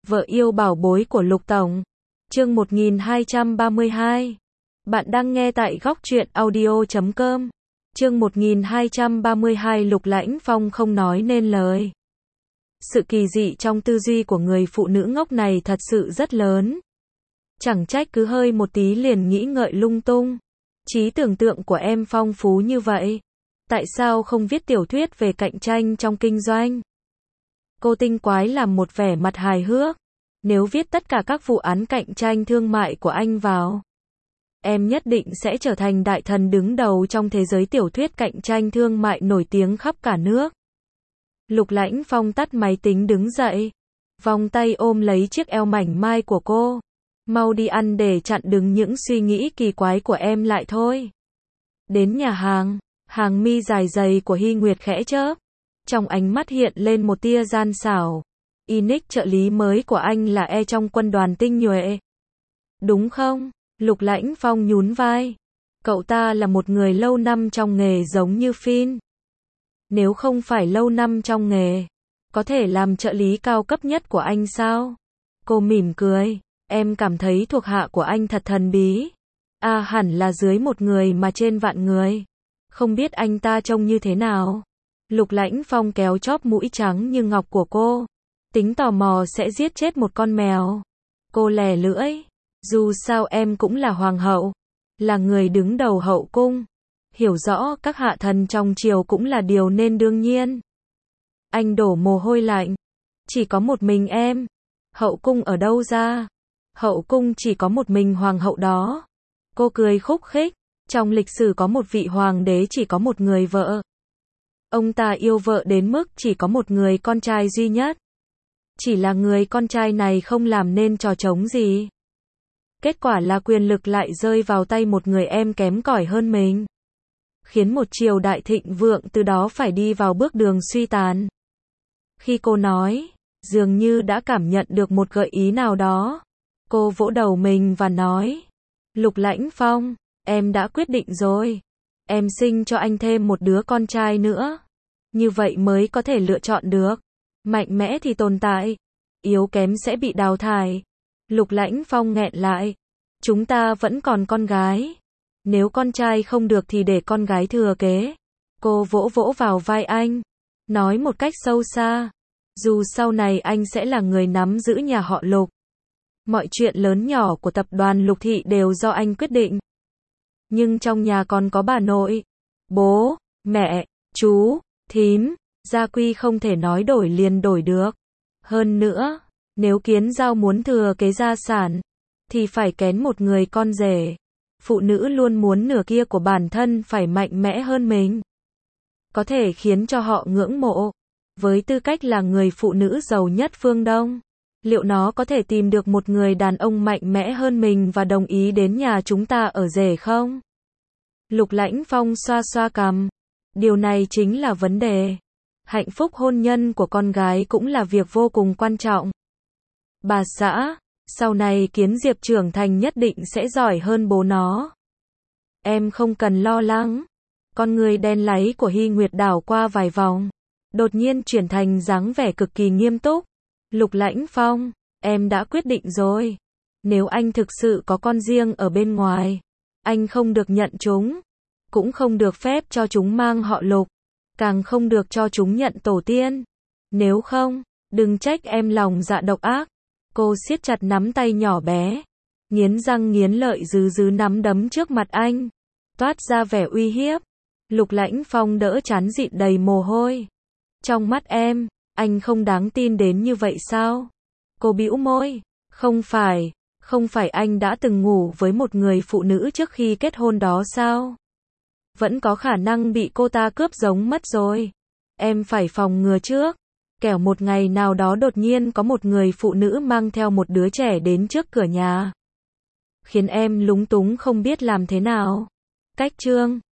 Vợ yêu bảo bối của Lục Tổng. Chương 1232. Bạn đang nghe tại góc truyện audio.com. Chương 1232. Lục Lãnh Phong không nói nên lời. Sự kỳ dị trong tư duy của người phụ nữ ngốc này thật sự rất lớn. Chẳng trách cứ hơi một tí liền nghĩ ngợi lung tung. Trí tưởng tượng của em phong phú như vậy. Tại sao không viết tiểu thuyết về cạnh tranh trong kinh doanh? Cô tinh quái làm một vẻ mặt hài hước. Nếu viết tất cả các vụ án cạnh tranh thương mại của anh vào, em nhất định sẽ trở thành đại thần đứng đầu trong thế giới tiểu thuyết cạnh tranh thương mại nổi tiếng khắp cả nước. Lục Lãnh Phong tắt máy tính đứng dậy, vòng tay ôm lấy chiếc eo mảnh mai của cô. Mau đi ăn để chặn đứng những suy nghĩ kỳ quái của em lại thôi. Đến nhà hàng, hàng mi dài dày của Hy Nguyệt khẽ chớp. Trong ánh mắt hiện lên một tia gian xảo. Inic trợ lý mới của anh là trong quân đoàn tinh nhuệ. Đúng không? Lục Lãnh Phong nhún vai. Cậu ta là một người lâu năm trong nghề giống như Phin. Nếu không phải lâu năm trong nghề, có thể làm trợ lý cao cấp nhất của anh sao? Cô mỉm cười. Em cảm thấy thuộc hạ của anh thật thần bí. Hẳn là dưới một người mà trên vạn người. Không biết anh ta trông như thế nào? Lục Lãnh Phong kéo chóp mũi trắng như ngọc của cô. Tính tò mò sẽ giết chết một con mèo. Cô lè lưỡi. Dù sao em cũng là hoàng hậu, là người đứng đầu hậu cung. Hiểu rõ các hạ thần trong triều cũng là điều nên đương nhiên. Anh đổ mồ hôi lạnh. Chỉ có một mình em. Hậu cung ở đâu ra? Hậu cung chỉ có một mình hoàng hậu đó. Cô cười khúc khích. Trong lịch sử có một vị hoàng đế chỉ có một người vợ. Ông ta yêu vợ đến mức chỉ có một người con trai duy nhất. Chỉ là người con trai này không làm nên trò trống gì. Kết quả là quyền lực lại rơi vào tay một người em kém cỏi hơn mình. Khiến một triều đại thịnh vượng từ đó phải đi vào bước đường suy tàn. Khi cô nói, dường như đã cảm nhận được một gợi ý nào đó. Cô vỗ đầu mình và nói, Lục Lãnh Phong, em đã quyết định rồi. Em sinh cho anh thêm một đứa con trai nữa. Như vậy mới có thể lựa chọn được. Mạnh mẽ thì tồn tại, yếu kém sẽ bị đào thải. Lục Lãnh Phong nghẹn lại. Chúng ta vẫn còn con gái. Nếu con trai không được thì để con gái thừa kế. Cô vỗ vỗ vào vai anh, nói một cách sâu xa. Dù sau này anh sẽ là người nắm giữ nhà họ Lục. Mọi chuyện lớn nhỏ của tập đoàn Lục Thị đều do anh quyết định. Nhưng trong nhà còn có bà nội, bố, mẹ, chú, thím. Gia quy không thể nói đổi liền đổi được. Hơn nữa, nếu Kiến Giao muốn thừa kế gia sản, thì phải kén một người con rể. Phụ nữ luôn muốn nửa kia của bản thân phải mạnh mẽ hơn mình. Có thể khiến cho họ ngưỡng mộ. Với tư cách là người phụ nữ giàu nhất phương Đông, liệu nó có thể tìm được một người đàn ông mạnh mẽ hơn mình và đồng ý đến nhà chúng ta ở rể không? Lục Lãnh Phong xoa xoa cằm. Điều này chính là vấn đề. Hạnh phúc hôn nhân của con gái cũng là việc vô cùng quan trọng. Bà xã, sau này Kiến Diệp trưởng thành nhất định sẽ giỏi hơn bố nó. Em không cần lo lắng. Con người đen láy của Hy Nguyệt đảo qua vài vòng, đột nhiên chuyển thành dáng vẻ cực kỳ nghiêm túc. Lục Lãnh Phong, em đã quyết định rồi. Nếu anh thực sự có con riêng ở bên ngoài, anh không được nhận chúng, cũng không được phép cho chúng mang họ Lục, càng không được cho chúng nhận tổ tiên. Nếu không, đừng trách em lòng dạ độc ác. Cô siết chặt nắm tay nhỏ bé, nghiến răng nghiến lợi dứ nắm đấm trước mặt anh, toát ra vẻ uy hiếp. Lục Lãnh Phong đỡ trán dịn đầy mồ hôi. Trong mắt em, anh không đáng tin đến như vậy sao? Cô bĩu môi. Không phải anh đã từng ngủ với một người phụ nữ trước khi kết hôn đó sao? Vẫn có khả năng bị cô ta cướp giống mất rồi. Em phải phòng ngừa trước. Kẻo một ngày nào đó đột nhiên có một người phụ nữ mang theo một đứa trẻ đến trước cửa nhà. Khiến em lúng túng không biết làm thế nào. Cách chương